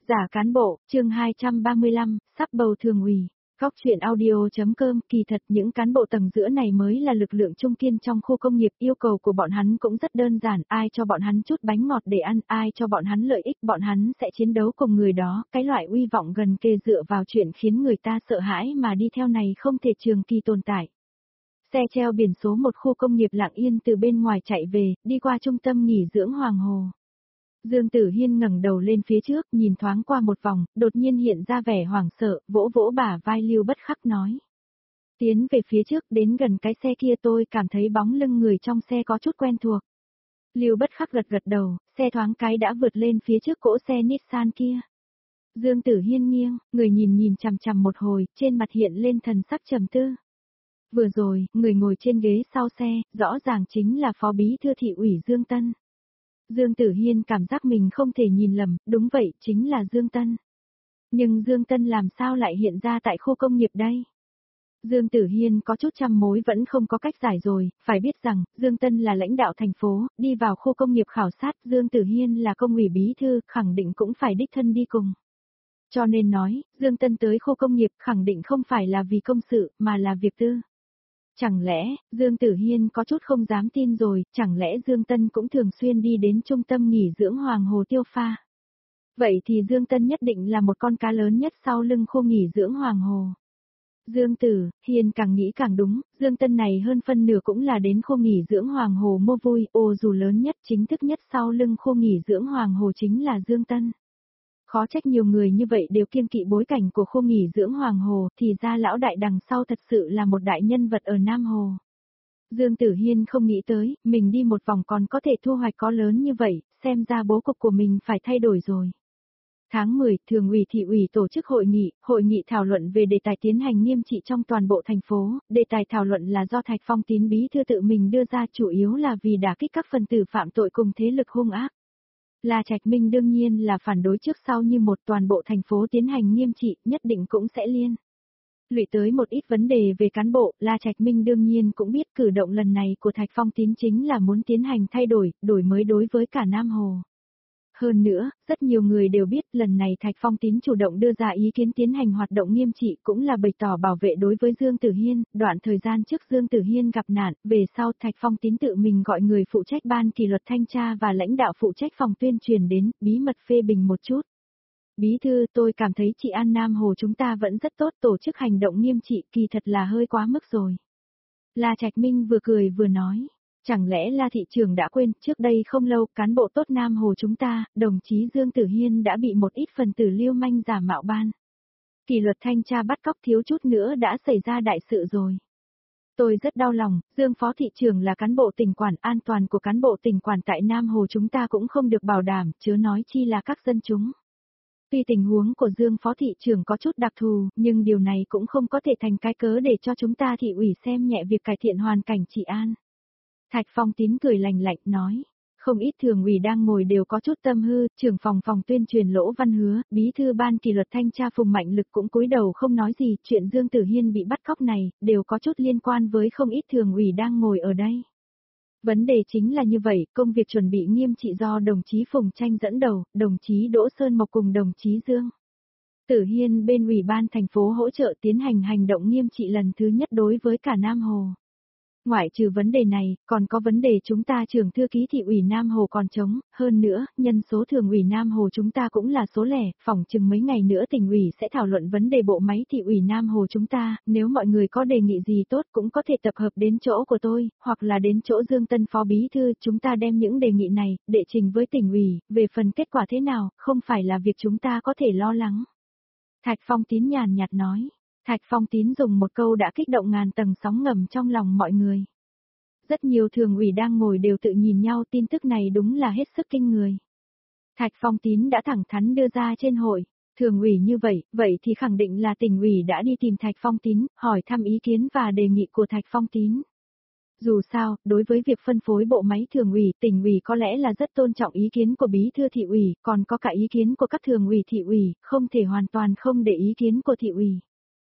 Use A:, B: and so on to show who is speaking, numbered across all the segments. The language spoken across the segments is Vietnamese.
A: Giả cán bộ, chương 235, sắp bầu thường ủy. Góc chuyện audio.com. Kỳ thật những cán bộ tầng giữa này mới là lực lượng trung kiên trong khu công nghiệp, yêu cầu của bọn hắn cũng rất đơn giản, ai cho bọn hắn chút bánh ngọt để ăn, ai cho bọn hắn lợi ích, bọn hắn sẽ chiến đấu cùng người đó, cái loại uy vọng gần kề dựa vào chuyện khiến người ta sợ hãi mà đi theo này không thể trường kỳ tồn tại. Xe treo biển số một khu công nghiệp lặng yên từ bên ngoài chạy về, đi qua trung tâm nghỉ dưỡng Hoàng Hồ. Dương Tử Hiên ngẩng đầu lên phía trước, nhìn thoáng qua một vòng, đột nhiên hiện ra vẻ hoảng sợ, vỗ vỗ bả vai Lưu Bất Khắc nói. Tiến về phía trước, đến gần cái xe kia tôi cảm thấy bóng lưng người trong xe có chút quen thuộc. Lưu Bất Khắc gật gật đầu, xe thoáng cái đã vượt lên phía trước cỗ xe Nissan kia. Dương Tử Hiên nghiêng, người nhìn chằm chằm một hồi, trên mặt hiện lên thần sắc trầm tư. Vừa rồi, người ngồi trên ghế sau xe, rõ ràng chính là Phó Bí thư Thị ủy Dương Tân. Dương Tử Hiên cảm giác mình không thể nhìn lầm, đúng vậy, chính là Dương Tân. Nhưng Dương Tân làm sao lại hiện ra tại khu công nghiệp đây? Dương Tử Hiên có chút trăm mối vẫn không có cách giải rồi, phải biết rằng, Dương Tân là lãnh đạo thành phố, đi vào khu công nghiệp khảo sát, Dương Tử Hiên là công ủy bí thư, khẳng định cũng phải đích thân đi cùng. Cho nên nói, Dương Tân tới khu công nghiệp khẳng định không phải là vì công sự, mà là việc tư. Chẳng lẽ, Dương Tử Hiên có chút không dám tin rồi, chẳng lẽ Dương Tân cũng thường xuyên đi đến trung tâm nghỉ dưỡng Hoàng Hồ tiêu pha? Vậy thì Dương Tân nhất định là một con cá lớn nhất sau lưng khu nghỉ dưỡng Hoàng Hồ. Dương Tử Hiên càng nghĩ càng đúng, Dương Tân này hơn phân nửa cũng là đến khu nghỉ dưỡng Hoàng Hồ mua vui, dù lớn nhất chính thức nhất sau lưng khu nghỉ dưỡng Hoàng Hồ chính là Dương Tân. Khó trách nhiều người như vậy đều kiêng kỵ bối cảnh của khu nghỉ dưỡng Hoàng Hồ, thì ra lão đại đằng sau thật sự là một đại nhân vật ở Nam Hồ. Dương Tử Hiên không nghĩ tới, mình đi một vòng còn có thể thu hoạch có lớn như vậy, xem ra bố cục của mình phải thay đổi rồi. Tháng 10, Thường ủy Thị ủy tổ chức hội nghị thảo luận về đề tài tiến hành nghiêm trị trong toàn bộ thành phố, đề tài thảo luận là do Thạch Phong Tín bí thư tự mình đưa ra chủ yếu là vì đả kích các phần tử phạm tội cùng thế lực hung ác. La Trạch Minh đương nhiên là phản đối trước sau như một toàn bộ thành phố tiến hành nghiêm trị, nhất định cũng sẽ liên lụy tới một ít vấn đề về cán bộ, La Trạch Minh đương nhiên cũng biết cử động lần này của Thạch Phong Tín chính là muốn tiến hành thay đổi mới đối với cả Nam Hồ. Hơn nữa, rất nhiều người đều biết lần này Thạch Phong Tín chủ động đưa ra ý kiến tiến hành hoạt động nghiêm trị cũng là bày tỏ bảo vệ đối với Dương Tử Hiên, đoạn thời gian trước Dương Tử Hiên gặp nạn, về sau Thạch Phong Tín tự mình gọi người phụ trách ban kỷ luật thanh tra và lãnh đạo phụ trách phòng tuyên truyền đến, bí mật phê bình một chút. Bí thư, tôi cảm thấy trị an Nam Hồ chúng ta vẫn rất tốt, tổ chức hành động nghiêm trị kỳ thật là hơi quá mức rồi. La Trạch Minh vừa cười vừa nói. Chẳng lẽ La thị trưởng đã quên, trước đây không lâu, cán bộ tốt Nam Hồ chúng ta, đồng chí Dương Tử Hiên đã bị một ít phần tử lưu manh giả mạo ban kỷ luật thanh tra bắt cóc thiếu chút nữa đã xảy ra đại sự rồi. Tôi rất đau lòng, Dương Phó thị trưởng là cán bộ tỉnh quản, an toàn của cán bộ tỉnh quản tại Nam Hồ chúng ta cũng không được bảo đảm, chớ nói chi là các dân chúng. Tuy tình huống của Dương Phó thị trưởng có chút đặc thù, nhưng điều này cũng không có thể thành cái cớ để cho chúng ta thị ủy xem nhẹ việc cải thiện hoàn cảnh trị an. Thạch Phong Tín cười lành lạnh nói, không ít thường ủy đang ngồi đều có chút tâm hư, trưởng phòng tuyên truyền Lỗ Văn Hứa, bí thư ban kỷ luật thanh tra Phùng Mạnh Lực cũng cúi đầu không nói gì, chuyện Dương Tử Hiên bị bắt cóc này, đều có chút liên quan với không ít thường ủy đang ngồi ở đây. Vấn đề chính là như vậy, công việc chuẩn bị nghiêm trị do đồng chí Phùng Tranh dẫn đầu, đồng chí Đỗ Sơn Mộc cùng đồng chí Dương Tử Hiên bên ủy ban thành phố hỗ trợ tiến hành hành động nghiêm trị lần thứ nhất đối với cả Nam Hồ. Ngoại trừ vấn đề này, còn có vấn đề chúng ta trưởng thư ký thị ủy Nam Hồ còn trống, hơn nữa, nhân số thường ủy Nam Hồ chúng ta cũng là số lẻ, phỏng chừng mấy ngày nữa tỉnh ủy sẽ thảo luận vấn đề bộ máy thị ủy Nam Hồ chúng ta, nếu mọi người có đề nghị gì tốt cũng có thể tập hợp đến chỗ của tôi, hoặc là đến chỗ Dương Tân Phó Bí Thư, chúng ta đem những đề nghị này, đệ trình với tỉnh ủy, về phần kết quả thế nào, không phải là việc chúng ta có thể lo lắng. Thạch Phong Tín nhàn nhạt nói. Thạch Phong Tín dùng một câu đã kích động ngàn tầng sóng ngầm trong lòng mọi người. Rất nhiều thường ủy đang ngồi đều tự nhìn nhau, tin tức này đúng là hết sức kinh người. Thạch Phong Tín đã thẳng thắn đưa ra trên hội, thường ủy như vậy thì khẳng định là tỉnh ủy đã đi tìm Thạch Phong Tín, hỏi thăm ý kiến và đề nghị của Thạch Phong Tín. Dù sao, đối với việc phân phối bộ máy thường ủy, tỉnh ủy có lẽ là rất tôn trọng ý kiến của bí thư thị ủy, còn có cả ý kiến của các thường ủy thị ủy, không thể hoàn toàn không để ý kiến của thị ủy.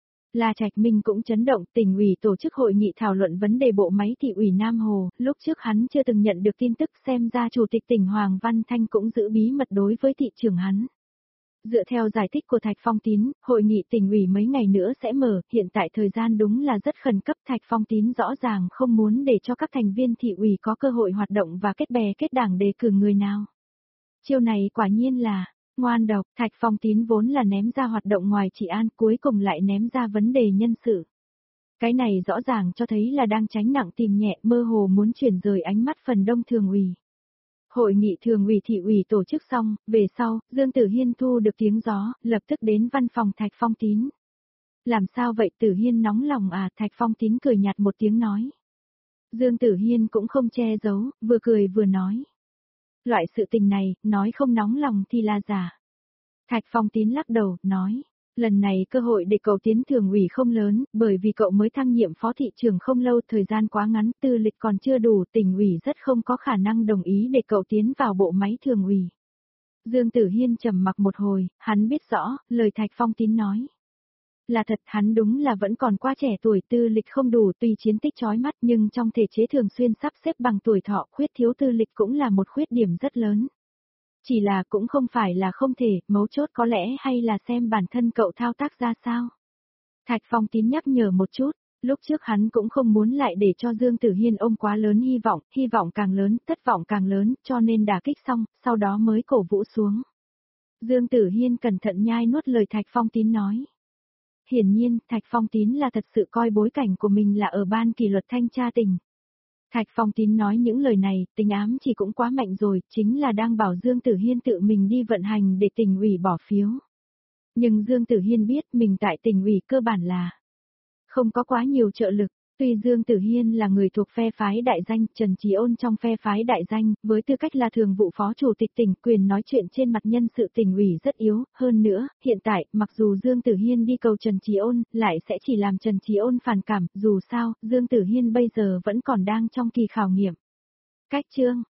A: La Trạch Minh cũng chấn động, tỉnh ủy tổ chức hội nghị thảo luận vấn đề bộ máy thị ủy Nam Hồ, lúc trước hắn chưa từng nhận được tin tức, xem ra chủ tịch tỉnh Hoàng Văn Thanh cũng giữ bí mật đối với thị trưởng hắn. Dựa theo giải thích của Thạch Phong Tín, hội nghị tỉnh ủy mấy ngày nữa sẽ mở, hiện tại thời gian đúng là rất khẩn cấp. Thạch Phong Tín rõ ràng không muốn để cho các thành viên thị ủy có cơ hội hoạt động và kết bè kết đảng đề cử người nào. Chiêu này quả nhiên là ngoan độc. Thạch Phong Tín vốn là ném ra hoạt động ngoài trị an, cuối cùng lại ném ra vấn đề nhân sự. Cái này rõ ràng cho thấy là đang tránh nặng tìm nhẹ, mơ hồ muốn chuyển rời ánh mắt phần đông thường ủy. Hội nghị thường ủy thị ủy tổ chức xong, về sau, Dương Tử Hiên thu được tiếng gió, lập tức đến văn phòng Thạch Phong Tín. Làm sao vậy Tử Hiên nóng lòng à? Thạch Phong Tín cười nhạt một tiếng nói. Dương Tử Hiên cũng không che giấu, vừa cười vừa nói. Loại sự tình này, nói không nóng lòng thì là giả. Thạch Phong Tín lắc đầu, nói. Lần này cơ hội để cậu tiến thường ủy không lớn, bởi vì cậu mới thăng nhiệm phó thị trưởng không lâu, thời gian quá ngắn, tư lịch còn chưa đủ, tỉnh ủy rất không có khả năng đồng ý để cậu tiến vào bộ máy thường ủy. Dương Tử Hiên trầm mặc một hồi, hắn biết rõ, lời Thạch Phong Tín nói. Là thật, hắn đúng là vẫn còn quá trẻ tuổi, tư lịch không đủ, tuy chiến tích chói mắt nhưng trong thể chế thường xuyên sắp xếp bằng tuổi thọ, khuyết thiếu tư lịch cũng là một khuyết điểm rất lớn. Chỉ là cũng không phải là không thể, mấu chốt có lẽ hay là xem bản thân cậu thao tác ra sao. Thạch Phong Tín nhắc nhở một chút, lúc trước hắn cũng không muốn lại để cho Dương Tử Hiên ôm quá lớn hy vọng càng lớn, thất vọng càng lớn, cho nên đả kích xong, sau đó mới cổ vũ xuống. Dương Tử Hiên cẩn thận nhai nuốt lời Thạch Phong Tín nói. Hiển nhiên, Thạch Phong Tín là thật sự coi bối cảnh của mình là ở ban kỷ luật thanh tra tỉnh. Thạch Phong Tín nói những lời này, tính ám chỉ cũng quá mạnh rồi, chính là đang bảo Dương Tử Hiên tự mình đi vận hành để tỉnh ủy bỏ phiếu. Nhưng Dương Tử Hiên biết mình tại tỉnh ủy cơ bản là không có quá nhiều trợ lực. Tuy Dương Tử Hiên là người thuộc phe phái đại danh, Trần Chí Ôn trong phe phái đại danh, với tư cách là thường vụ phó chủ tịch tỉnh, quyền nói chuyện trên mặt nhân sự tỉnh ủy rất yếu, hơn nữa, hiện tại, mặc dù Dương Tử Hiên đi cầu Trần Chí Ôn, lại sẽ chỉ làm Trần Chí Ôn phản cảm, dù sao, Dương Tử Hiên bây giờ vẫn còn đang trong kỳ khảo nghiệm. Cách chương